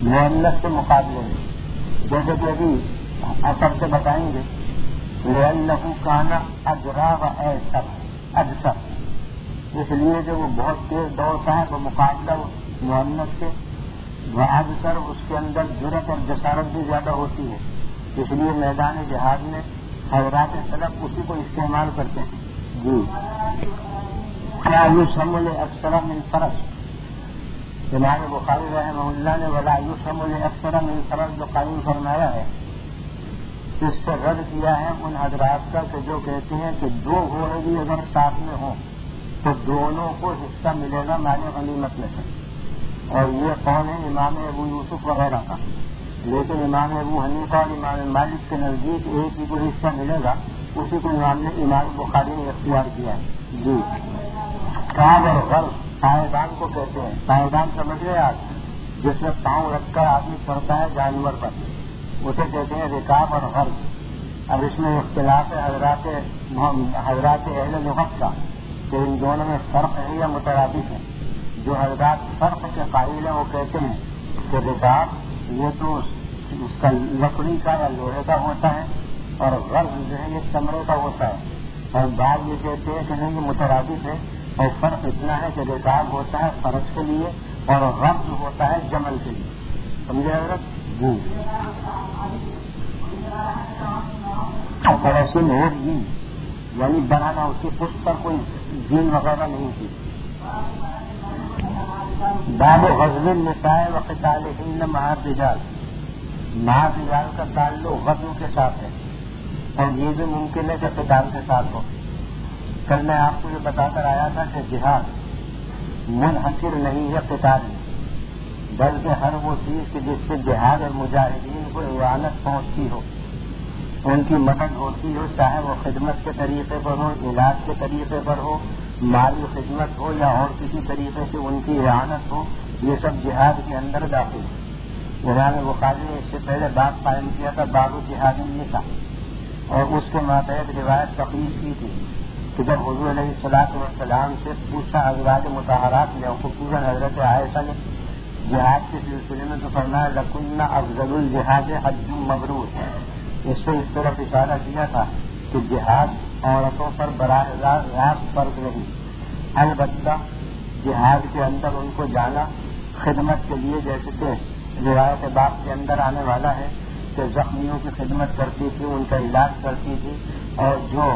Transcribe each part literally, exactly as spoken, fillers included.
مؤنث کے مقابلے میں، جیسے کہ ابھی اثر سے بتائیں گے لِأَنَّهُ كَانَ أَجْرَى وَأَيْسَرَ اجسر، اس لیے کہ وہ بہت تیز دوڑتا ہے بمقابلہ مؤنث کے، وَأَجْسَرَ اس کے اندر جرأت اور جسارت بھی زیادہ ہوتی ہے، اس لیے میدان جہاد میں حضرات سلف اسی کو استعمال کرتے ہیں۔ جی کیا یُسَمُّ لِأَكْثَرَ مِنْ فَرَسٍ، امام بخاری رحمہ اللہ نے وَلَا یُسَمُّ لِأَكْثَرَ مِنْ فَرَسٍ جو قائم فرمایا ہے، اس سے رد کیا ہے ان حضرات کا کہ جو کہتے ہیں کہ دو گھوڑے بھی اگر ساتھ میں ہوں تو دونوں کو حصہ ملے گا مال غنیمت میں سے، اور یہ قول ہے امام ابو یوسف وغیرہ کا، لیکن امام ابو حنیفہ اور امام مالک کے نزدیک ایک ہی کو حصہ ملے گا، اسی کو امام نے امام بخاری نے اختیار کیا ہے۔ جی کعب اور غرض پائیدان کو کہتے ہیں، پائیدان سمجھ گئے آپ، جس میں پاؤں رکھ کر آدمی چڑھتا ہے جانور پر، اسے کہتے ہیں رکاب اور غرض۔ اب اس میں اختلاف ہے حضرات حضرات اہل لغت کا کہ ان دونوں میں فرق ہے یا مترادف ہے۔ جو حضرات فرق کے قائل ہیں وہ کہتے ہیں کہ رکاب یہ تو اس کا لکڑی کا یا لوہے کا ہوتا ہے، اور غرض جو ہے یہ چمڑے کا ہوتا ہے، اور بعض یہ کہتے ہیں کہ نہیں یہ مترادف ہے، اور فرق اتنا ہے کہ رکاب ہوتا ہے فرس کے لیے اور غرض ہوتا ہے جمل کے لیے۔ سمجھے حضرت؟ جی فرسن ہو جی یعنی بنانا، اس کی پشت پر کوئی جین وغیرہ نہیں تھی۔ باب غزل النساء وقتالہن مع الرجال، مع الرجال کا تعلق غزو کے ساتھ ہے، اور یہ بھی ممکن ہے کہ قتال کے ساتھ ہو۔ کل میں آپ کو یہ بتا کر آیا تھا کہ جہاد منحصر نہیں ہے قتال میں، بلکہ ہر وہ چیز کہ جس سے جہاد اور مجاہدین کو اعانت پہنچتی ہو، ان کی مدد ہوتی ہو، چاہے وہ خدمت کے طریقے پر ہو، علاج کے طریقے پر ہو، مالی خدمت ہو، یا اور کسی طریقے سے ان کی اعانت ہو، یہ سب جہاد کے اندر داخل ہے۔ امام بخاری نے اس سے پہلے باب قائم کیا تھا باب جہاد النساء، اور اس کے ماتحت روایت تخلیص کی تھی کہ جب حضور علیہ الصلوۃ والسلام سے پوچھا ازواج مطہرات نے، خصوصاً حضرت عائشہ نے جہاد کے سلسلے میں، تو فرمایا لکنہ افضل الجہاد حج مبرور، اس سے اس طرف اشارہ کیا تھا کہ جہاد عورتوں پر براہ راست فرض نہیں، البتہ جہاد کے اندر ان کو جانا خدمت کے لیے، جیسے کہ روایت باب کے اندر آنے والا ہے کہ زخمیوں کی خدمت کرتی تھی، ان کا علاج کرتی تھی، اور جو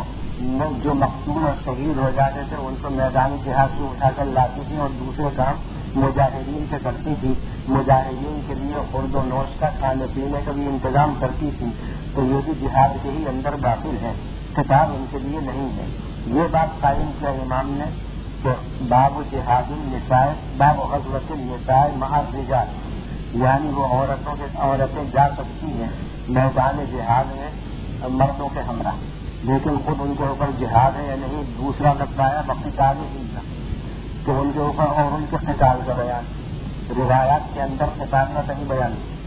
جو مقتول اور شہید ہو جاتے تھے ان کو میدان جہاد سے اٹھا کر لاتی تھی، اور دوسرے کام مجاہدین سے کرتی تھی، مجاہدین کے لیے خورد و نوش کا کھانے پینے کا بھی انتظام کرتی تھی، تو یہ بھی جہاد کے ہی اندر داخل ہے، کتاب ان کے لیے نہیں ہے۔ یہ بات قائم کیا امام نے کہ باب جہاد النساء، باب غزوۃ النساء مع الرجال، یعنی وہ عورتوں کے عورتیں جا سکتی ہیں میدان جہاد میں مردوں کے ہمراہ، لیکن خود ان کے اوپر جہاد ہے یا نہیں دوسرا بتایا، بقتال ہی تھا کہ ان کے اوپر، اور ان کے قتال کا بیان روایات کے اندر قتال کا کہیں بیان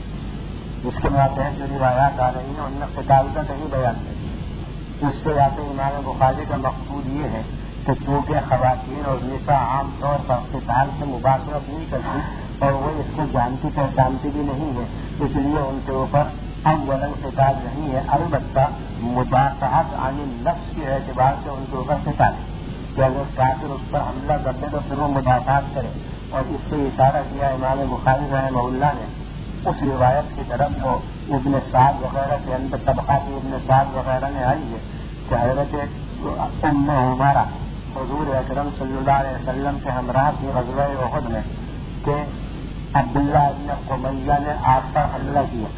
نہیں، اس کے ماتحت جو روایات آ رہی ہیں ان میں قتال کا کہیں بیان نہیں۔ اس سے یا تو امام بخاری کا مقصود یہ ہے کہ چونکہ خواتین اور نساء عام طور پر قتال سے مباشرت نہیں کرتی اور وہ اس کو جانتی پہچانتی بھی نہیں ہے، اس لیے ان کے اوپر اولاً قتال نہیں ہے، البتہ مدافعت عن النفس کے اعتبار سے ان کے اوپر قتال ہے کہ اگر کافر اس پر حملہ کر دے تو پھر وہ مدافعت کرے، اور اس سے اشارہ کیا امام بخاری رحمہ اللہ نے اس روایت کی طرف جو ابن سعد وغیرہ کے اندر طبقات ابن سعد وغیرہ نے آئی ہے کہ حضرت ام عمارہ حضور اکرم صلی اللہ علیہ وسلم کے ہمراہ کی غزوہ احد میں کہ عبداللہ ابن قمیہ نے آپ پر حملہ کیا،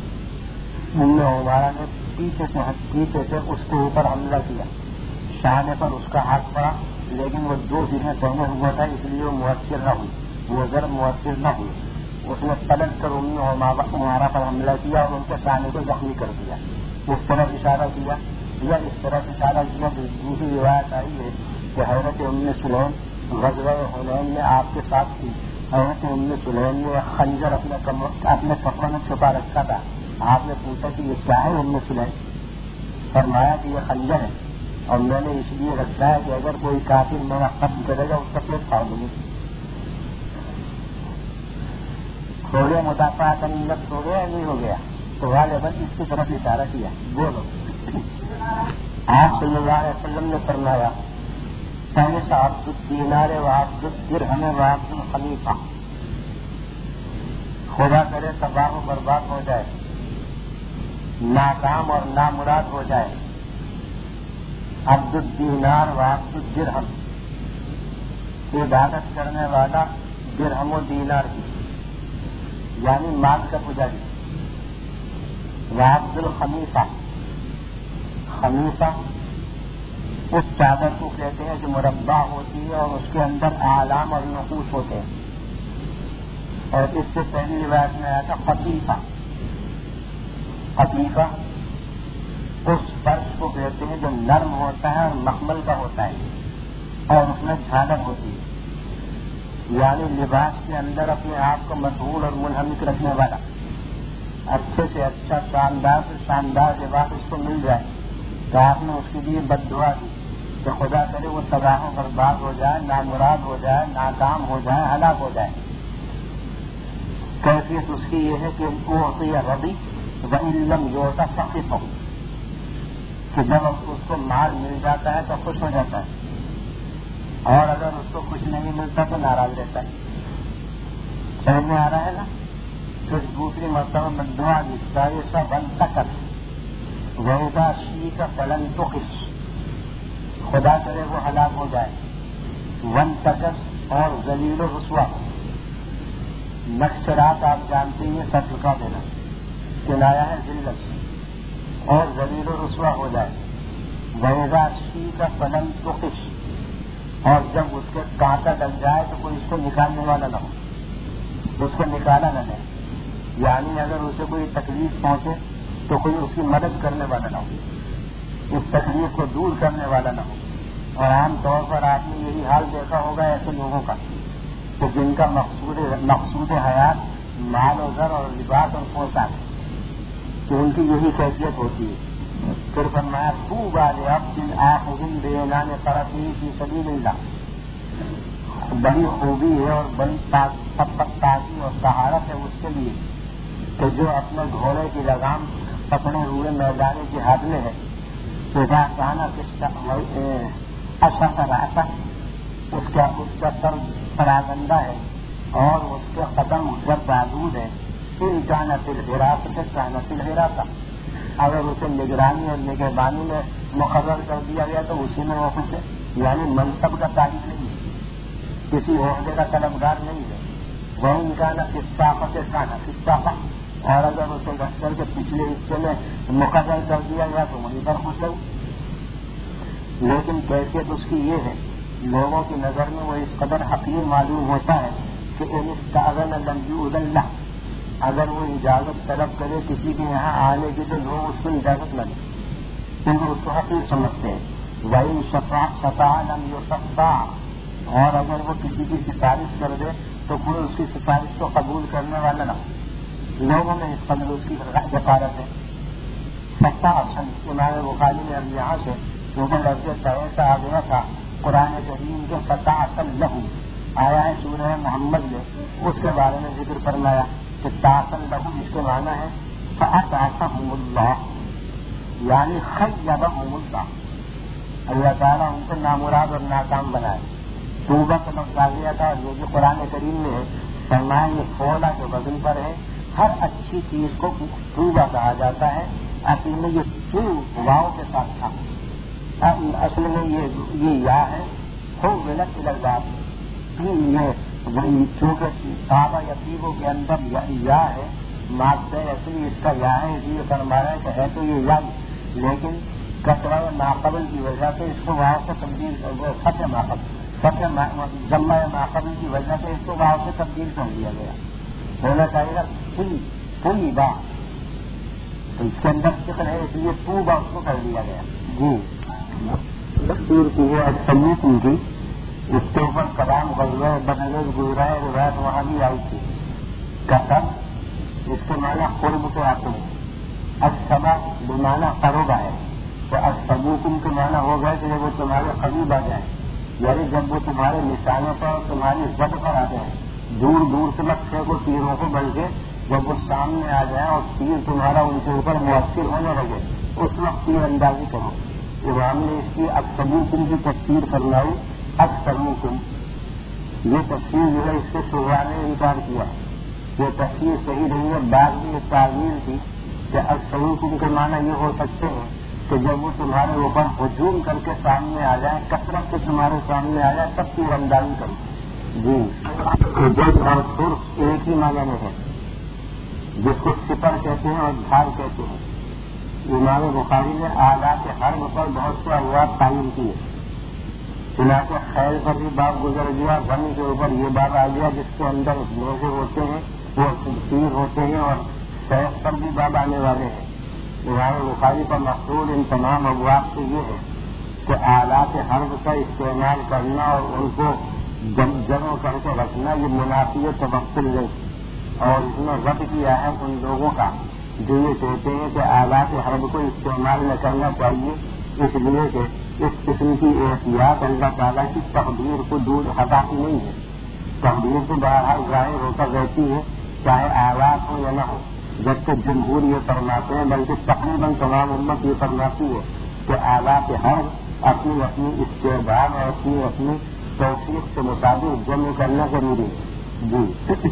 ام عمارہ نے پیچھے سے پیچھے سے اس کے اوپر حملہ کیا، شانے پر اس کا ہاتھ پڑا، لیکن وہ دو چیزیں پہنے ہوا تھا اس لیے وہ مؤثر نہ ہوئی، وہ ضرب مؤثر نہ ہوئی، اس نے پلٹ کر ام عمارہ پر حملہ کیا اور ان کے شانے کو زخمی کر دیا، اس طرف اشارہ کیا، یا اس طرف اشارہ کیا۔ دوسری روایت آئی ہے کہ حضرت ام سلیم غزوہ حنین میں آپ کے ساتھ تھی، حضرت ام سلیم نے خنجر اپنے اپنے کپڑوں میں چھپا رکھا تھا، آپ نے پوچھا کہ یہ کیا ہے ام سلیم؟ فرمایا کہ یہ خنجر ہے اور میں نے اس لیے رکھا ہے کہ اگر کوئی کافر میرا قتل کرے گا اس کا پیٹ پھاڑ دوں گی۔ ہو گیا مدافع کنیت ہو گیا نہیں ہو گیا؟ تو غالباً اس کی طرف اشارہ کیا. بولو. آپ صلی اللہ علیہ وسلم نے فرمایا سائنس عبد الدینار و عبد الدرہم و عبد الخلیفہ، خدا کرے تباہ و برباد ہو جائے، ناکام اور نامراد ہو جائے عبد الدینار و عبد الدرہم، عبادت کرنے والا درہم و دینار کی یعنی مال کا پجاری، و عبد الخلیفہ، خلیفہ اس چادر کو کہتے ہیں جو مربع ہوتی ہے اور اس کے اندر اعلام اور نقوش ہوتے ہیں. اور اس سے پہلی روایت میں آیا تھا قطیفہ. قطیفہ اس فرش کو کہتے ہیں جو نرم ہوتا ہے اور مخمل کا ہوتا ہے اور اس میں جھالک ہوتی ہے، یعنی لباس کے اندر اپنے آپ کو مشغول اور منہمک رکھنے والا. اچھے سے اچھا شاندار سے شاندار لباس اس کو مل جائے تو آپ نے اس کے لیے بد دعا دی کہ خدا کرے وہ تباہ و برباد ہو جائے، نامراد ہو جائے، ناکام ہو جائے، ہلاک ہو جائے. کیفیت اس کی یہ ہے کہ اعطی رضی وَإِن یوتا فقط ہو کہ جب اس کو مال مل جاتا ہے تو خوش ہو جاتا ہے اور اگر اس کو کچھ نہیں ملتا تو ناراض رہتا ہے. سمجھ میں آ رہا ہے نا؟ پھر دوسری مرتبہ میں دعا دیتا ہے سب بن تکت ویدا شی کا فلن تو خوش، خدا کرے وہ ہلاک ہو جائے. ون تکت اور ذلیل و رسوا، نقشرات آپ جانتے ہیں سر جھکا دینا کنایا ہے ذلت، اور ذلیل و رسوا ہو جائے. ویدا شی کا فلن تو خوش، اور جب اس کے کانٹا ڈل جائے تو کوئی اس کو نکالنے والا نہ ہو، اس کو نکالا نہ جائے. یعنی اگر اسے کوئی تکلیف پہنچے تو کوئی اس کی مدد کرنے والا نہ ہو، اس تکلیف کو دور کرنے والا نہ ہو. اور عام طور پر آپ نے یہی حال دیکھا ہوگا ایسے لوگوں کا کہ جن کا مقصود مقصود حیات مال و زر اور لباس اور پوشاک ہے کہ ان کی یہی کیفیت ہوتی ہے. پھر فرمایا طوبی لعبد آخذ بعنان فرسہ فی سبیل اللہ، بڑی خوبی ہے اور بڑی پاکی اور طہارت ہے اس کے لیے کہ جو اپنے گھوڑے کی لگام پکڑے ہوئے میدان جہاد میں ہے. اذا کان اشخ رأسہ، اس کا اس کا سر پراگندہ ہے اور اس کے قدم جب بازود ہے. پھر جانا فی الحراست جانا فی الحراست، اگر اسے نگرانی اور نگہبانی میں مقرر کر دیا گیا تو اسی میں وہ خوش ہے. یعنی منصب کا تعلق نہیں ہے، کسی عہدے کا طلبگار نہیں ہے. وہ ان کا نہ کسافہ سے کھانا کسافہ، اور اگر اسے لشکر کے پچھلے حصے میں مقرر کر دیا گیا تو وہیں پر خوش ہو. لیکن کیفیت اس کی یہ ہے لوگوں کی نظر میں وہ اس قدر حقیر معلوم ہوتا ہے کہ ان استاذن لم یؤذن له، اگر وہ اجازت طلب کرے کسی کے یہاں آنے کی تو لوگ اس کو اجازت نہ دیں کیونکہ اس کو حقیر سمجھتے ہیں. وَإِن شَفَاعَ لَمْ يُشَفَّعْ، اور اگر وہ کسی کی سفارش کر دے تو کوئی اس کی سفارش کو قبول کرنے والا نہ ہو. لوگوں میں اس قدر اس کی جفارت ہے. فتح اصل امام بخاری نے اب یہاں سے کیونکہ لفظ ایسا آ گیا تھا قرآن کریم کے فتح اصل لہو آیا ہے سورہ محمد میں، اس کے بارے میں ذکر فرمایا کہ تاصل لہو اس کے معنی ہے فأتعصهم اللہ، یعنی خیبهم اللہ، اللہ تعالیٰ ان کو نامراد اور ناکام بنائے. توبہ کا لفظ آ گیا تھا اور یہ جو قرآن کریم میں ہے فرمایا یہ فولا کے وزن پر ہے. ہر اچھی چیز کو توبہ کہا جاتا ہے. اصل میں یہ تو واؤ کے ساتھ تھا، اصل میں یہ یہ یا ہے ہو غلط الگ یہ چونکہ صحابہ یا پیبوں کے اندر یا ہے مادہ اصلی اس کا یا ہے، اس لیے فرمایا کہ ہے تو یہ یا، لیکن کثرہ ماقبل کی وجہ سے اس کو واؤ سے تبدیل کر فتح ماقبل فتح جمع ماقبل کی وجہ سے اس کو واؤ سے تبدیل کر دیا گیا. ہونا چاہیے گا پوری پوری بات، تو اس کے اندر فکر ہے اس لیے پورا اس کو کر دیا گیا. جی دستور کی ہے سمیت ان کی اس کے اوپر کلام غزوہ بدلے گزرا ہے، روایت وہاں بھی آئی تھی. کسب اس کے معنی قرب کے آتے ہیں، اصبا بمانا قربا ہے تو اصبوکم کے معنی ہو گئے کہ جب وہ تمہارے قریب آ جائیں، یعنی جب وہ تمہارے نشانوں پر تمہاری زد پر آ جائیں دور دور سے مت پھینکو تیروں کو، بلکہ جب وہ سامنے آ جائے اور تیر تمہارا ان کے اوپر مؤثر ہونے لگے اس وقت تیر اندازی کرو۔ امام نے اس کی اکثریتم کی تفسیر فرمائی، اکثریتم، یہ تفسیر جو ہے اس سے شعبہ نے انکار کیا، یہ تفسیر صحیح نہیں ہے۔ بعد میں یہ تعویل تھی کہ اکثریتم کے معنی یہ ہو سکتے ہیں کہ جب وہ تمہارے اوپر ہجوم کر کے سامنے آ جائے، کثرت سے تمہارے سامنے آ جائے، تب تیر اندازی کرو۔ جی، جج اور سرخ ایک ہی معنی میں ہے، جس کو سپر کہتے ہیں اور ڈھال کہتے ہیں۔ امام بخاری نے آلات حرب پر بہت سے ابواب تعین کیے، چنانچہ خیل پر بھی باب گزر گیا، غنی کے اوپر یہ باب آ گیا جس کے اندر موزے ہوتے ہیں، وہ تیر ہوتے ہیں، اور سیف پر بھی باب آنے والے ہیں۔ امام بخاری کا مقصود ان تمام ابواب سے یہ ہے کہ آلات حرب کا استعمال کرنا اور ان کو جمع کر کے رکھنا یہ منافی تبخل نہیں، اور اس میں رد کیا ہے ان لوگوں کا جو یہ کہتے ہیں کہ آلات حرب کو استعمال نہ کرنا چاہیے، اس لیے کہ اس قسم کی احتیاط اللہ تعالیٰ کی تقدیر کو دور ہٹاتی نہیں ہے۔ تقدیر تو بہرحال ظاہر ہو کر رہتی ہے، چاہے آلات ہو یا نہ ہو، جبکہ جمہور یہ فرماتے ہیں، بلکہ تقریباً تمام امت یہ فرماتی ہے کہ آلات حرب اپنی اپنی استعداد اور اپنی اپنی توفیق کے مطابق جمع کرنا ضروری ہے۔ جی،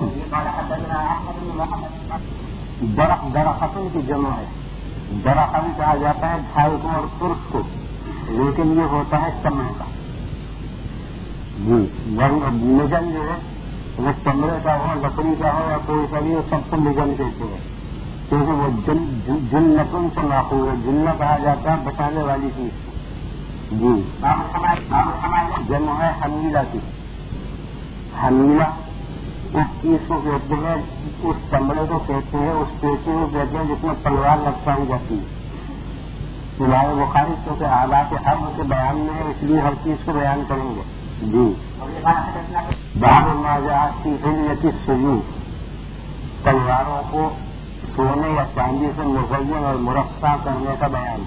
درخت درختوں کی جمع ہے، درخت کہا جاتا ہے ڈھائی کو اور ترک کو، لیکن یہ ہوتا ہے چمڑے کا۔ جی، نجن جو ہے وہ چمڑے کا ہو، لکڑی کا ہو یا کوئی سا بھی، سب کو نجن کہتے ہیں، کیونکہ وہ جنتن سے ماخوذ ہے، جنت کہا جاتا ہے بچانے والی چیز۔ جی، جمع ہے حمیلہ کی، حمیلہ اس چیز کو کہتے ہیں، اس چمڑے کو کہتے ہیں، اس پیشے کو کہتے ہیں جس میں تلوار لٹکائی جاتی ہے۔ امام بخاری کیونکہ آلات حرب کے بیان میں ہے، اس لیے ہر چیز کو بیان کریں گے۔ جی، باب ما جاء فی حلیۃ السیوف، تلواروں کو سونے یا چاندی سے مزین اور مرصع کرنے کا بیان۔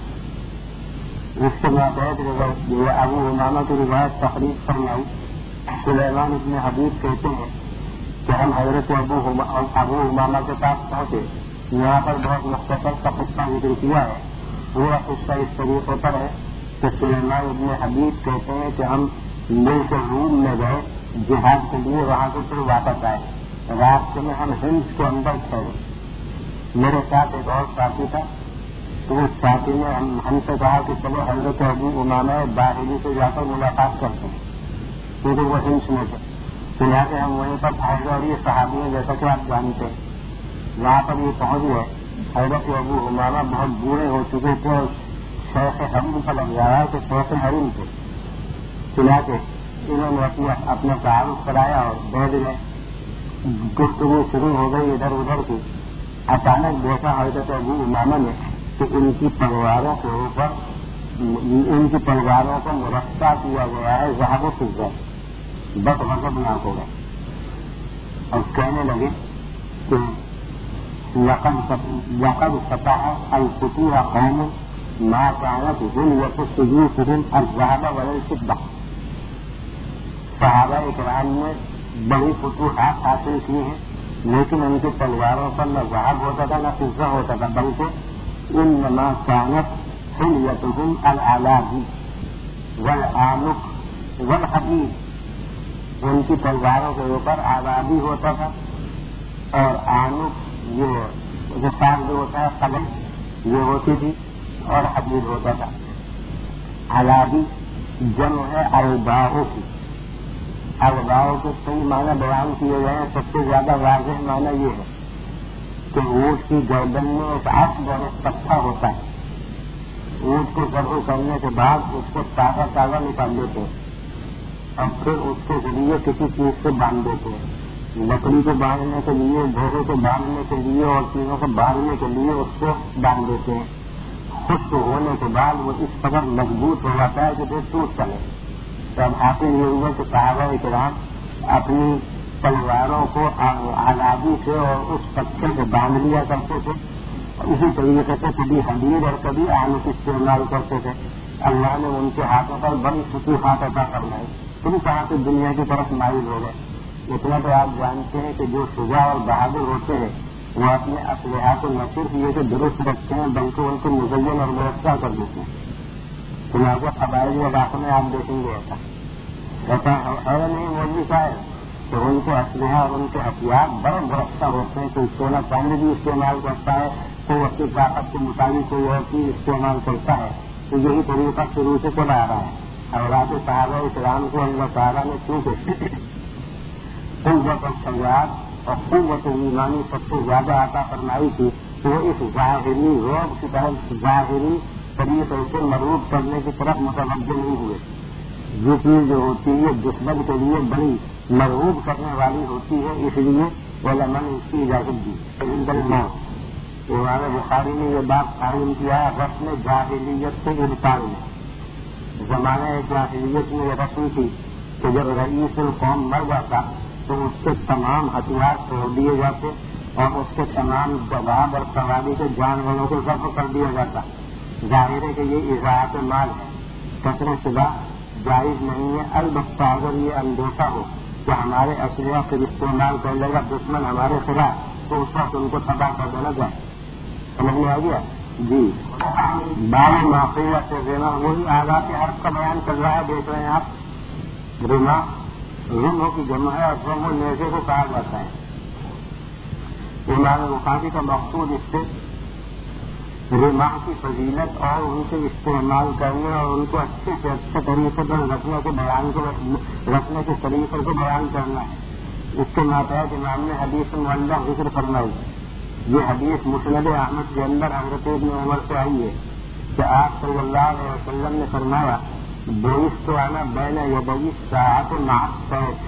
اس کے ماتحت ابو امامہ کی روایت تخریج فرمائی، سلیمان ابن حبیب کہتے ہیں کہ ہم حضرت ابو ابو امامہ کے پاس پہنچے، یہاں پر بہت مختصر کا قصہ ذکر کیا ہے، پورا قصہ اس طریقے پر ہے کہ سلیمان ابن حبیب کہتے ہیں کہ ہم ملک روم میں گئے جہاد کے لیے، وہاں سے پھر واپس آئے، راستے میں ہم ہند کے اندر ٹھہرے، میرے ساتھ ایک اور ساتھی تھا، تو اس ساتھی نے ہم, ہم سے کہا کہ چلو حضرت ابو امامہ باہری سے جا کر ملاقات کرتے ہیں، کیونکہ وہ ہند میں تھے، چنانچہ ہم وہیں پر پہنچ گئے، اور یہ صحابی ہیں جیسا کہ آپ جانتے ہیں، وہاں پر یہ پہنچ گئے۔ حضرت ابو امامہ بہت بوڑھے ہو چکے تھے اور شیخ حرم کا لگ رہا ہے کہ شیخ حرم تھے، چنانچہ انہوں نے اپنا اپنا تعارف کرایا اور بیٹھ گئے، گفتگو شروع ہو گئی ادھر ادھر کی۔ اچانک دیکھا حضرت ابو امامہ نے کہ ان کی تلواروں کے اوپر ان کی تلواروں کو مرصع کیا گیا ہے ذهب و فضہ، بس غضب ناک ہو گئے اور کہنے لگے کہ لقد فتح الفتوح قوم ما كانت حلیۃ سیوفهم الذهب ولا الفضہ، صحابہ اکرام نے بڑی فتوحات حاصل کی ہیں، لیکن ان کی تلواروں پر نہ ذهب ہوتا تھا نہ فضہ ہوتا تھا، بلکہ انما كانت حلیتهم العلاجی والآنق والحدید، ان کی تلواروں کے اوپر آزادی ہوتا تھا اور آنق یہ جو سال جو ہوتا ہے قلم یہ ہوتی تھی اور حدید ہوتا تھا۔ علادی جمع ہے الباؤ کی، الباؤ کے کئی معنی بیان کیے گئے ہیں، سب سے زیادہ واضح معنی یہ ہے کہ اونٹ کی گردن میں ایک عصب اور ایک پٹھا ہوتا ہے، اونٹ کو ذبح کرنے کے بعد اس کو تازہ تازہ نکال دیتے ہیں اور پھر اس کے ذریعے کسی چیز سے باندھ دیتے ہیں، لکڑی کو باندھنے کے لیے، گھوڑے کو باندھنے کے لیے اور چیزوں کو باندھنے کے لیے اس کو باندھ دیتے ہیں۔ خشک ہونے کے بعد وہ اس قدر مضبوط ہو جاتا ہے کہ وہ ٹوٹ چلے۔ تو اب حاصل یہ ہوا کہ صحابہ اکرام اپنی تلواروں کو علادی سے اور اس پتھر سے باندھ لیا کرتے تھے، اسی طریقے سے کبھی حدید اور کبھی آنق استعمال کرتے تھے۔ اللہ نے ان کے ہاتھوں پر بڑی فتوحات عطا فرمائی، تم کہاں سے دنیا کی طرف مائل ہو گئے، اتنا تو آپ جانتے ہیں کہ جو شجاع اور بہادر ہوتے ہیں وہ اپنے اسلحہ کو نہ صرف یہ کہ درست رکھتے ہیں بلکہ ان کو مزین اور مرتبہ کر دیتے ہیں. چنانچہ قبائلی علاقوں میں آپ دیکھیں گے ایسا ایسا ہے نہیں مولوی صاحب کہ ان کے اسلحہ اور ان کے ہتھیار بڑے مرتبہ ہوتے ہیں. کوئی سونا چاندی بھی استعمال کرتا ہے, کوئی اپنی طاقت کے مطابق کوئی اور چیز استعمال کرتا ہے. تو یہی طریقہ شروع سے چلا آ رہا ہے. حضرات صحابہ اسلام کو اللہ تعالیٰ نے کیونکہ قوت اور شجاعت اور قوت ایمانی سب سے زیادہ عطا فرمائی تھی تو وہ اس ظاہری روب کی طرف ظاہری طریقے سے مروب کرنے کی طرف متوجہ نہیں ہوئے. یہ چیز جو ہوتی ہے دشمن کے لیے بڑی مرغوب کرنے والی ہوتی ہے, اس لیے علماء نے اس کی اجازت دی. امام بخاری نے یہ بات قائم کیا ہے رسم جاہلیت سے انکار میں. زمانہ جاہلیت میں یہ رسم تھی کہ جب رئیس القوم مر جاتا تو اس کے تمام ہتھیار چھوڑ دیے جاتے اور اس کے تمام جواب اور سواری کے جانوروں کو ضبط کر دیا جاتا. ظاہر ہے کہ یہ اضاعت مال ہے, کثرت شدہ جائز نہیں ہے. البتہ اگر یہ اندیشہ ہو کہ ہمارے اسلحہ پھر استعمال کر لے گا دشمن ہمارے خلاف تو اس وقت ان کو تباہ کر دینا جائے. سمجھ میں آ گیا جی. بال معافیہ سے دینا وہی آزاد حرف کا بیان کر رہا ہے. دیکھ رہے ہیں آپ رما رمو کی جمع ہے اور رمو نیزے کو کہا جاتا ہے. امام بخاری کا مقصود اس سے رما کی فضیلت اور ان کے استعمال کرنے اور ان کو اچھے سے اچھے طریقے پر رکھنے کے بیان کو رکھنے کے طریقے کو بیان کرنا ہے. اس کے ماتحت امام نے حدیث معلّہ ذکر فرمائی. یہ حدیث مسند احمد کے اندر حضرت ابن عمر سے آئی ہے کہ آپ صلی اللہ علیہ وسلم نے فرمایا بوئس تو آنا بین یدئی ساعت مع السیف.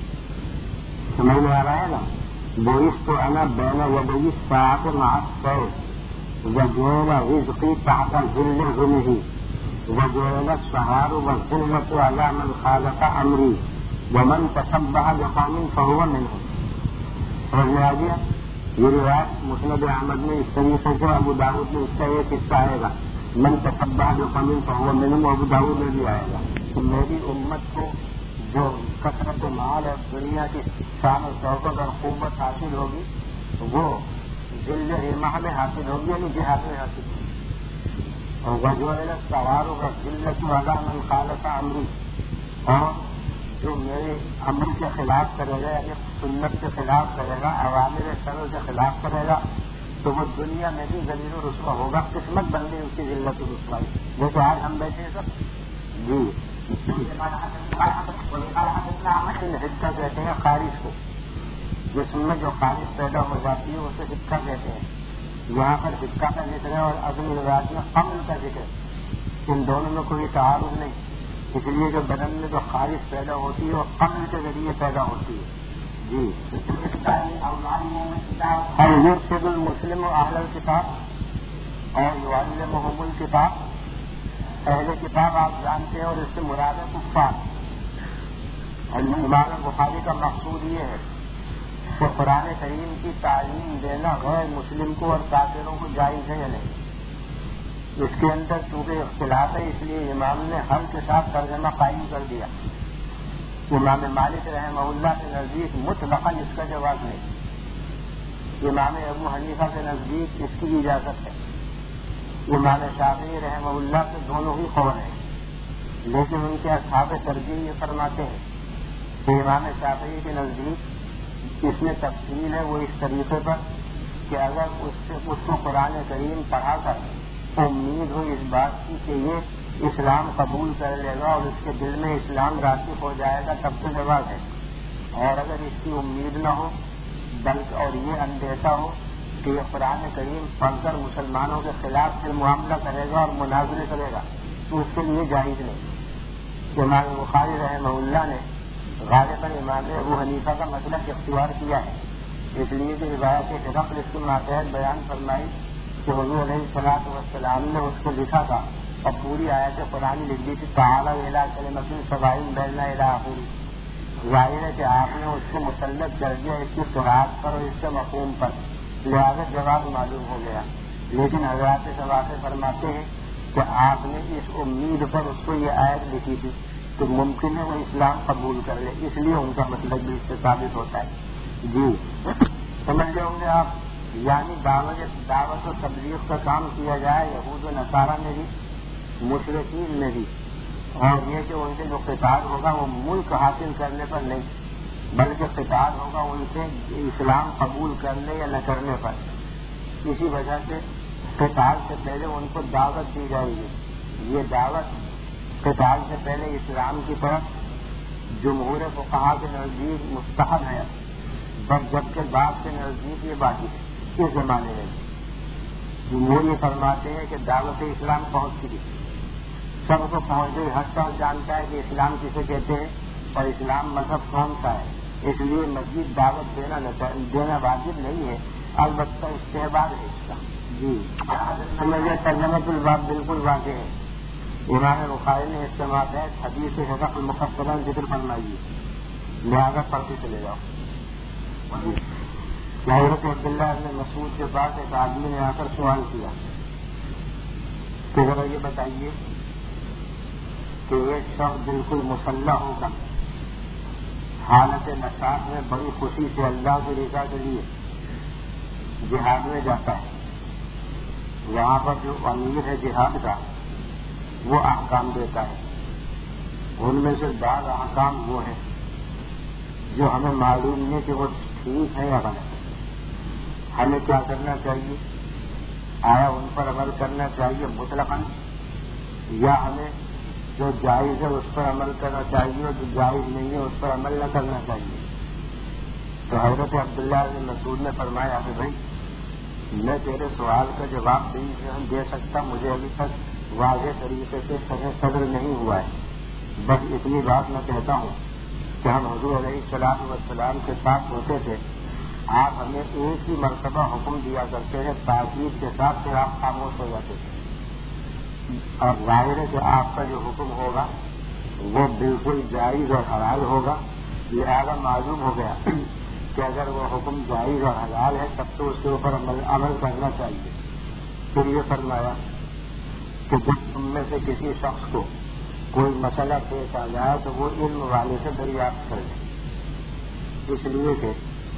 سمجھ میں آ رہا ہے نا. بوئس تو آنا بین یدئی ساعت مع السیف وجعل رزقی تحت ظل ظلمه وجعل السحار والظلمة على من خالف امری ومن تشبہ بقوم فهو منهم. سمجھ میں آ گیا. یہ روایت مسند احمد میں اس طریقے سے ابو داؤد میں اس کا ایک حصہ آئے گا من تشبہ بقوم فهو منهم. ابو داؤد میں بھی آئے گا کہ میری امت کو جو کثرت مال اور دنیا کی شان و شوکت اور قوت حاصل ہوگی وہ ذل رمح میں حاصل ہوگی یعنی جہاد میں حاصل ہوگی. اور وجعل السحار والظلمة على من خالف امری, اور جو میرے امر کے خلاف کرے گا یعنی سنت کے خلاف کرے گا عوامر شرع کے خلاف کرے گا تو وہ دنیا میں بھی ذلیل و رسوا ہوگا. قسمت بن گئی اس کی ذلت و رسوائی. جیسے آج ہم بیٹھے ہیں سب جی حصہ کہتے ہیں خارج کو. جسم میں جو خارج پیدا ہو جاتی ہے اسے حصہ کہتے ہیں. یہاں پر حصہ کا ذکر ہے اور اگلی روایت میں قمل کا ذکر ہے. ان دونوں میں کوئی تعارض نہیں. اس لیے جو بدن میں جو خارج پیدا ہوتی ہے وہ قمل کے ذریعے پیدا ہوتی ہے. جی اور یرشد المسلم اہل الکتاب اور یعلمہم الکتاب. اہل کتاب آپ جانتے ہیں اور اس سے مراد ہے کفار. اور امام بخاری کا مقصود یہ ہے کہ قرآن کریم کی تعلیم دینا غیر مسلم کو اور کافروں کو جائز ہے یا نہیں. اس کے اندر چونکہ اختلاف ہے اس لیے امام نے حل کے ساتھ ترجمہ قائم کر دیا. امام مالک رحمہ اللہ کے نزدیک مطلقاً اس کا جواز نہیں. امام ابو حنیفہ کے نزدیک اس کی اجازت ہے. امام شافعی رحمہ اللہ کے دونوں ہی قول ہیں, لیکن ان کے اصحاب ترجیح یہ فرماتے ہیں کہ امام شافعی کے نزدیک اس میں تفصیل ہے وہ اس طریقے پر کہ اگر اس سے اس کو قرآن کریم پڑھا کر امید ہو اس بات کی کہ یہ اسلام قبول کر لے گا اور اس کے دل میں اسلام راسخ ہو جائے گا تب تو جواز ہے. اور اگر اس کی امید نہ ہو بلکہ اور یہ اندیشہ ہو کہ یہ قرآن کریم پڑھ کر مسلمانوں کے خلاف سے معاملہ کرے گا اور مناظرے کرے گا تو اس کے لیے جائز نہیں. امام بخاری رحمہ اللہ نے غالباً امام ابو حنیفہ کا مسلک اختیار کیا ہے, اس لیے کہ روایت ہرقل اس کے ماتحت بیان فرمائی کہ حضور علیہ الصلوۃ والسلام نے اس کو لکھا تھا اور پوری آیت قرآن لکھ دی تھی تعالیٰ الی کلمۃ سواء بیننا الی آخری. ظاہر ہے کہ آپ نے اس کو مسلط کر دیا اس کی قرآن پر اور اس کے مفہوم پر, لہٰذا جواب معلوم ہو گیا. لیکن حضرات ثواب فرماتے ہیں کہ آپ نے اس امید پر اس کو یہ آیت لکھی تھی تو ممکن ہے وہ اسلام قبول کر لے، اس لیے ان کا مطلب بھی اس سے ثابت ہوتا ہے۔ جی سمجھ گئے ہوں گے آپ، یعنی دعوت دعوت و تبلیغ کا کام کیا جائے یہود و نصارہ میں بھی، مشرکین میں بھی، اور یہ کہ ان سے جو قتال ہوگا وہ ملک حاصل کرنے پر نہیں، بلکہ قتال ہوگا ان سے اسلام قبول کرنے یا نہ کرنے پر۔ اسی وجہ سے قتال سے پہلے ان کو دعوت دی جائے گی۔ یہ دعوت قتال سے پہلے اسلام کی طرف جمہور فقہا کے نزدیک مستحب ہے، بس جبکہ بعض کے نزدیک یہ واجب ہے۔ اس زمانے میں جمہور یہ فرماتے ہیں کہ دعوت اسلام پہنچ چکی، سب کو پہنچ گئی، ہر شخص جانتا ہے کہ اسلام کسے کہتے ہیں اور اسلام مذہب کون سا ہے، اس لیے مزید دعوت دینا دینا واجب نہیں ہے، البتہ استحباب ہے اس کا۔ جی سمجھے ترجمۃ الباب بالکل واضح ہے۔ امام بخاری نے اس کے ماتحت حدیث حضرت المفصلہ ذکر فرمائی ہے، لہٰذا پڑھتے چلے جاؤ۔ حضرت عبداللہ ابن مسعود کے پاس ایک آدمی نے آ کر سوال کیا کہ ذرا یہ بتائیے کہ ایک شخص بالکل مسلح ہوگا، حالت نشاط میں بڑی خوشی سے اللہ کی رضا کے لیے جہاد میں جاتا ہے، وہاں پر جو امیر ہے جہاد کا وہ احکام دیتا ہے، ان میں سے بعض احکام وہ ہیں جو ہمیں معلوم نہیں کہ وہ ٹھیک ہے یا غلط، ہمیں کیا کرنا چاہیے؟ آیا ان پر عمل کرنا چاہیے مطلقاً، یا ہمیں جو جائز ہے اس پر عمل کرنا چاہیے اور جو جائز نہیں ہے اس پر عمل نہ کرنا چاہیے؟ تو حضرت عبداللہ بن مسعود نے فرمایا کہ بھائی میں تیرے سوال کا جواب دے سکتا، مجھے ابھی تک واضح طریقے سے شرح صدر نہیں ہوا ہے، بس اتنی بات میں کہتا ہوں کہ ہم حضور علیہ الصلوۃ والسلام کے ساتھ ہوتے تھے، آپ ہمیں ایک ہی مرتبہ حکم دیا کرتے ہیں، تاکید کے ساتھ پھر آپ خاموش ہو جاتے تھے، اور ظاہر ہے کہ آپ کا جو حکم ہوگا وہ بالکل جائز اور حلال ہوگا، لہذا معلوم ہو گیا کہ اگر وہ حکم جائز اور حلال ہے تب تو اس کے اوپر عمل, عمل کرنا چاہیے۔ پھر یہ فرمایا کہ جب تم میں سے کسی شخص کو کوئی مسئلہ پیش آ جائے تو وہ علم والے سے دریافت کر لے، اس لیے کہ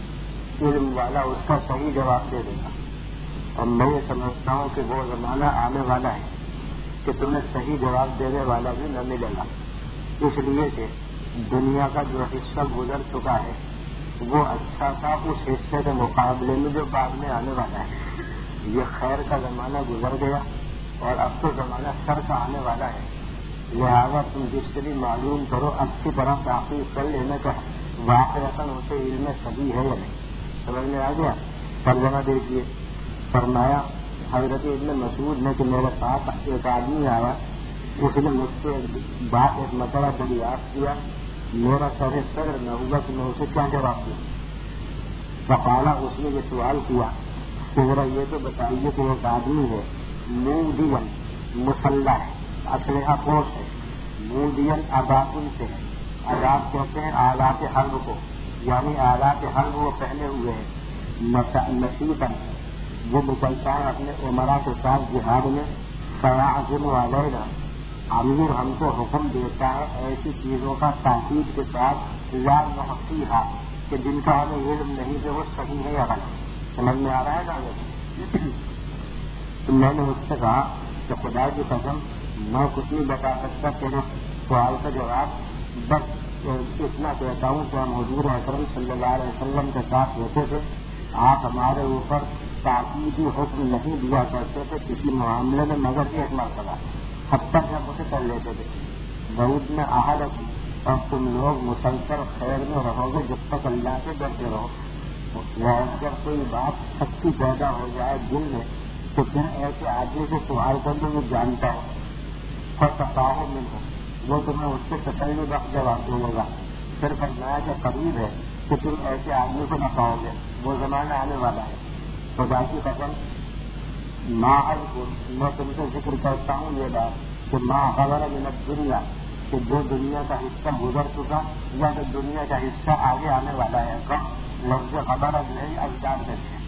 علم والا اس کا صحیح جواب دے دے گا، اور میں یہ سمجھتا ہوں کہ وہ زمانہ آنے والا ہے کہ تمہیں صحیح جواب دینے والا بھی نہ ملے گا، اس لیے کہ دنیا کا جو حصہ گزر چکا ہے وہ اچھا تھا اس حصے کے مقابلے میں جو بعد میں آنے والا ہے۔ یہ خیر کا زمانہ گزر گیا اور اب تو زمانہ شر کا آنے والا ہے، لہٰذا تم جس سے بھی معلوم کرو اچھی طرح تحقیق کر لینا کا واقعات اسے علم صحیح ہے یا نہیں۔ سمجھ میں آ گیا؟ ترجمہ دیکھیے، فرمایا حضرت ابن مسعود نے کہ میرے پاس ایک آدمی آیا، اس نے مجھ سے بات ایک مسئلہ دریافت کیا، میرا سر صدر نہ ہوا کہ میں اسے کیا جواب دوں۔ فقالا، اس نے یہ سوال کیا کہ ذرا یہ تو بتائیے کہ ایک آدمی ہے مودین مسلح ہے، اسلحہ پوش ہے، مودین اباطن سے ہے، آزاد کہتے ہیں آلات حرب کو، یعنی آلات حرب وہ پہنے ہوئے ہیں، نصیباً وہ نکلتا ہے اپنے عمرا کے ساتھ جہاد میں، فیعزم علینا، امیر ہم کو حکم دیتا ہے ایسی چیزوں کا تاکید کے ساتھ لا نحصیھا کہ جن کا ہمیں علم نہیں کہ وہ صحیح ہے یا غلط۔ سمجھ میں آ رہا ہے نا؟ تو میں نے اس سے کہا کہ خدا کی قسم میں کچھ نہیں بتا سکتا تیرے سوال کا جواب، بس اتنا کہتا ہوں کہ ہم حضور اکرم صلی اللہ علیہ وسلم کے ساتھ ہوتے تھے، آپ ہمارے اوپر تاکیدی حکم نہیں دیا کرتے تھے کسی معاملے میں مگر ایک مرتبہ، حتیٰ جب اسے کر لیتے تھے، بہت میں احد اور تم لوگ مسلسل خیر میں رہو گے جب تک اللہ سے ڈرتے رہو، جب کوئی بات سچی پیدا ہو جائے دل میں تو پھر ایسے آدمی سے سوال کر لو وہ جانتا ہو، فتقاؤ میں ہو وہ تمہیں اس سے تسلی بخش جواب دے گا، پھر فرمایا کہ قریب ہے کہ تم ایسے آدمی کو نہ پاؤ گے، وہ زمانہ آنے والا ہے۔ خدا کی قسم ماں میں تم سے ذکر کرتا ہوں یہ بات کہ ماں خبر من الدنیا کہ جو دنیا کا حصہ گزر چکا یا جو دنیا کا حصہ آگے آنے والا ہے، کب لفظ خبر اب نہیں اجداد میں ہے،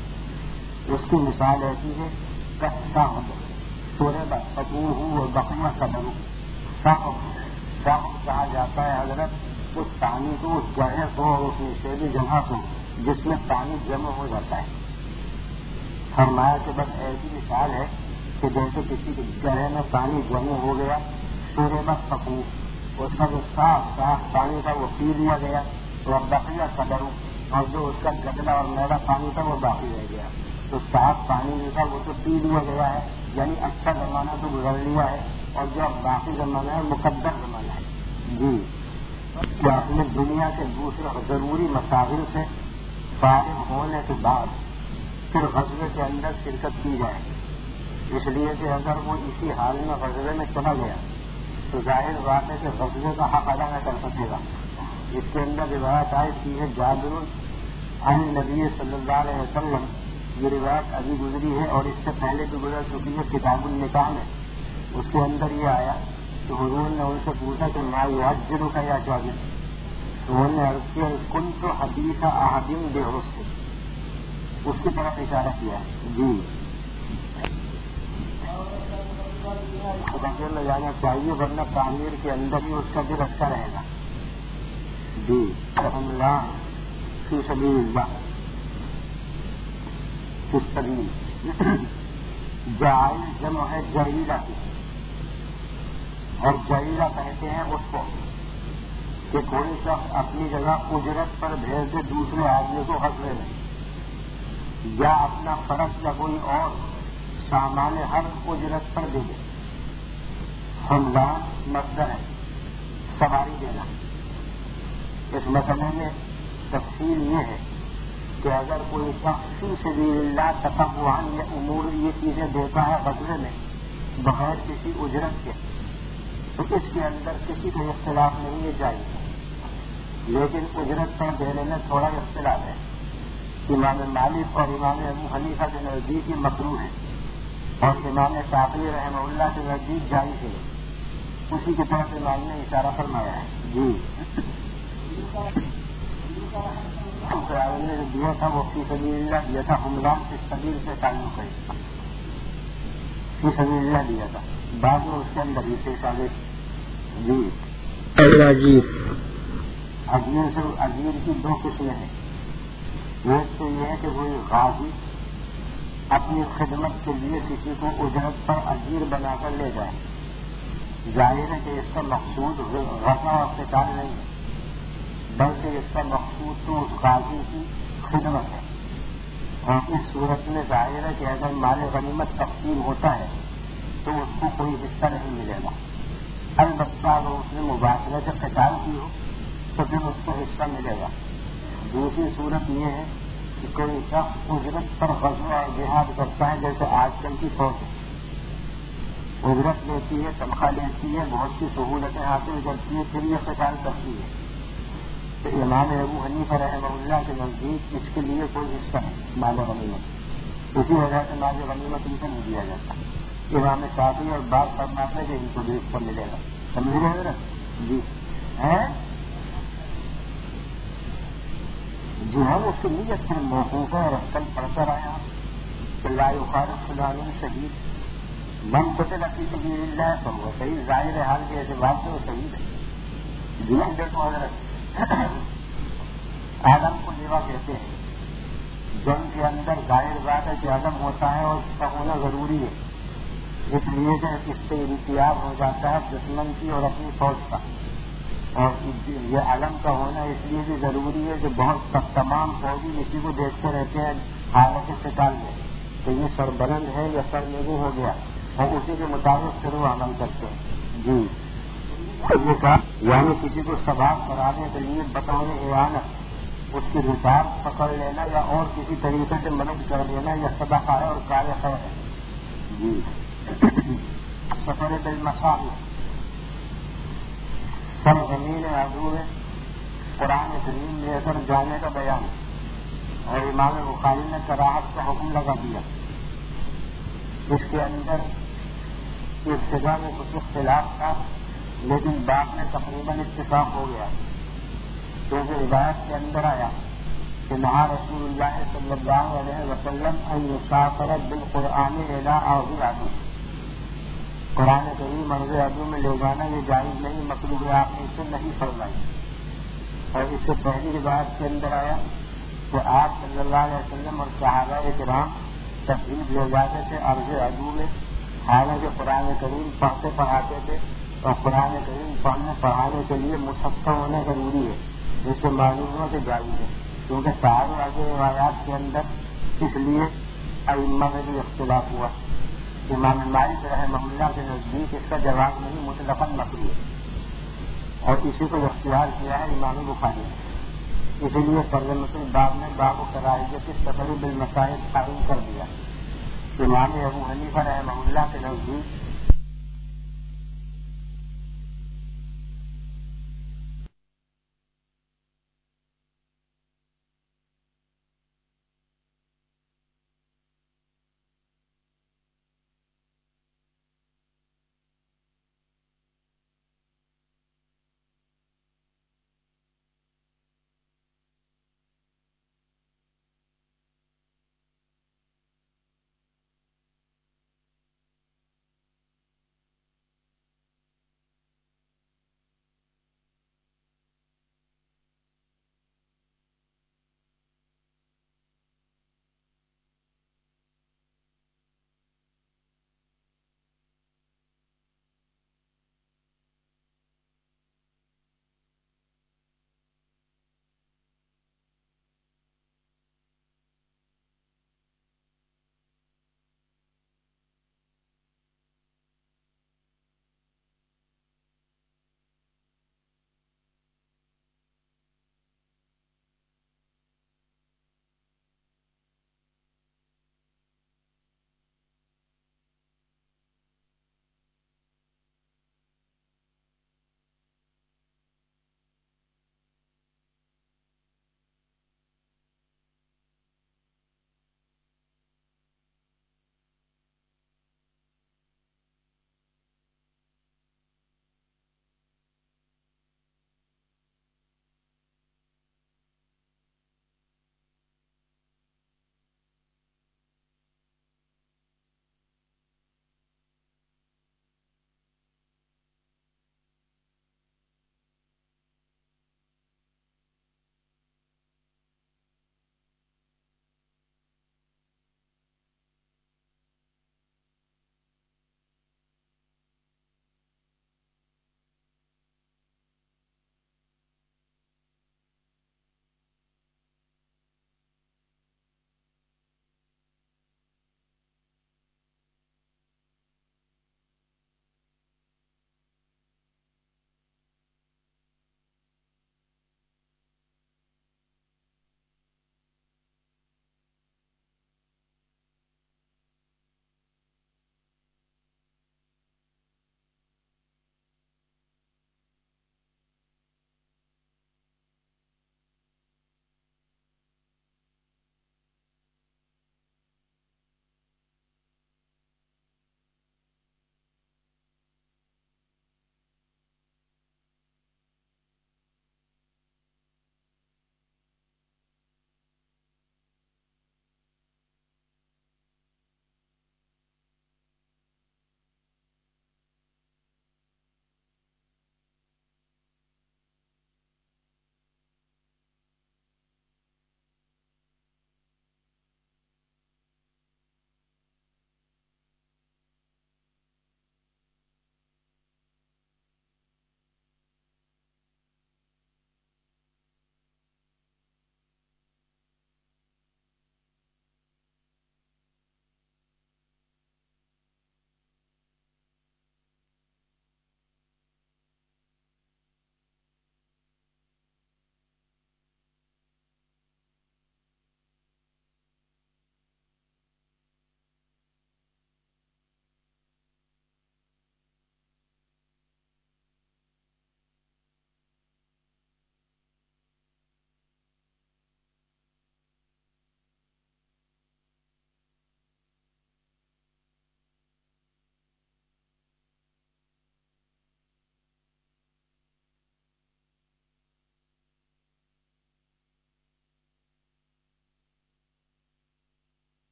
اس کی مثال ایسی ہے کسا ہو سورے بقور ہوں اور بقیہ قدر صاف دم کہا جاتا ہے حضرت اس پانی کو، اس جگہ کو اور اس نشیبی جگہ کو جس میں پانی جمع ہو جاتا ہے. فرمایا کہ بس ایسی مثال ہے کہ جیسے کسی جگہ میں پانی جمع ہو گیا، سورے بس پکو اس کا جو صاف صاف پانی تھا وہ پی لیا گیا، وہ بقیہ قدر، اور جو اس کا گدلا اور میرا پانی تھا وہ باقی رہ گیا. تو صاف پانی جو تھا وہ تو پی لیا گیا ہے، یعنی اچھا زمانہ تو گزر لیا ہے، اور جو اب باقی زمانہ ہے مقدر زمانہ ہے. جی کہ اپنے دنیا کے دوسرے ضروری مسائل سے فارغ ہونے کے بعد پھر غزوے کے اندر شرکت کی جائے. اس لیے کہ اگر وہ اسی حال میں غزوے میں چلا گیا تو ظاہر بات ہے کہ غزوے کا حق ادا نہ کر سکے گا. اس کے اندر روایت آئی تھی ہے جابر عن نبی صلی اللہ علیہ وسلم، یہ روایت ابھی گزری ہے اور اس سے پہلے بھی گزر چکی ہے کتاب النکاح میں. اس کے اندر یہ آیا کہ حضور نے ان سے پوچھا کہ ما یعجل کا یا جابر، تو انہوں نے عرض کیا کنت حدیث احدین بحسن، اس کی طرف اشارہ کیا. جی خدمت میں جانا چاہیے ورنہ تعمیر کے اندر ہی اس کا دل اچھا رہے گا. جی اللہ فی سبیل اللہ فی سبیل جائل جمع ہے جہیرہ کی، اور جہیرہ کہتے ہیں اس کو کہ کوئی شخص اپنی جگہ اجرت پر بھیج دے دوسرے آدمی کو غزوے میں، یا اپنا فرض یا کوئی اور سامان ہر اجرت پر دے دے. حملان مصدر ہے سواری دینا. اس مسئلے میں تفصیل یہ ہے کہ اگر کوئی شخص فی سبیل اللہ تطوعاً یا امور یہ چیزیں دیتا ہے غزوے میں بغیر کسی اجرت کے تو اس کے اندر کسی کو اختلاف نہیں ہے چاہیے، لیکن اجرت پر دینے میں تھوڑا اختلاف ہے. امام مالک اور امام ابو حنیفہ کے نزدیک یہ مکروہ ہے اور امام شافعی رحمہ اللہ کے نزدیک جائز ہے. اسی کی طرف امام نے اشارہ فرمایا ہے. جی نے جو دیا تھا وہ فی سبیل اللہ دیا تھا، حملان فی سبیل سے تعلق ہے، فی سبیل اللہ دیا تھا، بعد میں اس کے اندر ہی سے ثابت. جی اجیر اجیر سے اجیر کی دو قسمیں ہیں. ایک تو یہ ہے کہ کوئی غازی اپنی خدمت کے لیے کسی کو اجرت پر اجیر بنا کر لے جائے. ظاہر ہے کہ اس کا مقصود غزہ اور قتال نہیں ہے، بلکہ اس کا مقصود تو اس غازی کی خدمت ہے. اور اس صورت میں ظاہر ہے کہ اگر مال غنیمت تقسیم ہوتا ہے تو اس کو کوئی حصہ نہیں ملے گا. البتہ اگر اس نے مبادلہ سے قتال کی ہو تو پھر اس کو حصہ ملے گا. دوسری صورت یہ ہے کہ کوئی شخص اجرت پر غزوہ اور جہاد کرتا ہے، جیسے آج کل کی فوج اجرت لیتی ہے، تنخواہ لیتی ہے، بہت سی سہولتیں حاصل کرتی ہے، پھر یہ قتال کرتی ہے. تو امام ابو حنیفہ رحمہ اللہ کے نزدیک اس کے لیے کوئی حصہ نہیں مال غنیمت، اسی وجہ سے مال غنیمت ان کو نہیں دیا جاتا. امام شافعی اور بات فرماتے کہ ان کو بھی حصہ ملے گا. سمجھ رہے ہیں؟ جی ہے جو ہم اس کی نیت سے موقوف ہے اور کل پڑھتا رہا کہ لا یخالف فلان شہید من قتل فی سبیل اللہ تو وہ صحیح، ظاہر حال کے اعتبار سے وہ شہید ہے. جی دیکھو حضرت آدم کو لیوا کہتے ہیں. جنگ کے اندر ظاہر بات ہے کہ عدم ہوتا ہے اور اس کا ہونا ضروری ہے، اس لیے کہ اس سے امتیاز ہو جاتا ہے دشمن کی اور اپنی فوج کا. اور یہ علم کا ہونا اس لیے بھی ضروری ہے کہ بہت تمام فوجی اسی کو دیکھتے رہتے ہیں حالت قتال میں کہ یہ سربلند ہے یا سر نگو ہو گیا، اور اسی کے مطابق پھر وہ عمل کرتے ہیں. جی یہ کہا یعنی کسی کو سباب کرانے کے لیے بطور اعانت اس کی رکاب پکڑ لینا یا اور کسی طریقے سے مدد کر دینا یا صدقہ ہے اور کار خیر ہے. جی سفر بالمصائب سر زمین عدو میں قرآن کریم لے کر جانے کا بیان، اور امام بخاری نے کراہت کا حکم لگا دیا. اس کے اندر ابتدا میں کچھ اختلاف تھا لیکن بعد میں تقریباً اتفاق ہو گیا، کیونکہ روایت کے اندر آیا کہ نہا رسول اللہ صلی اللہ علیہ وسلم ان یسافر بالقرآن الی اعظم عدو، قرآن کریم عرض عدو میں لے جانا یہ جائز نہیں، مطلوب ہے آپ نے اسے نہیں فرمائی. اور اس سے پہلی روایت کے اندر آیا کہ آپ صلی اللہ علیہ وسلم اور صحابہ کرام تشریف لے جاتے تھے عرض عدو میں، حالانکہ قرآن کریم پڑھتے پڑھاتے تھے، اور قرآن کریم پڑھنے پڑھانے کے لیے مصحف ہونا ضروری ہے، جس سے معلوم ہوا کہ جائز ہے، کیونکہ سارے آگے روایات کے اندر اس لیے ائمہ میں بھی اختلاف ہوا. امام مالک رحمہ اللہ کے نزدیک اس کا جواب نہیں، مطلقاً مکروہ ہے، اور اسی کو اختیار کیا ہے امام بخاری نے. اسی لیے ترجمۃ الباب میں باب کراہیت التقرب بالمساجد قائم کر دیا. امام ابو حنیفہ رحمہ اللہ کے نزدیک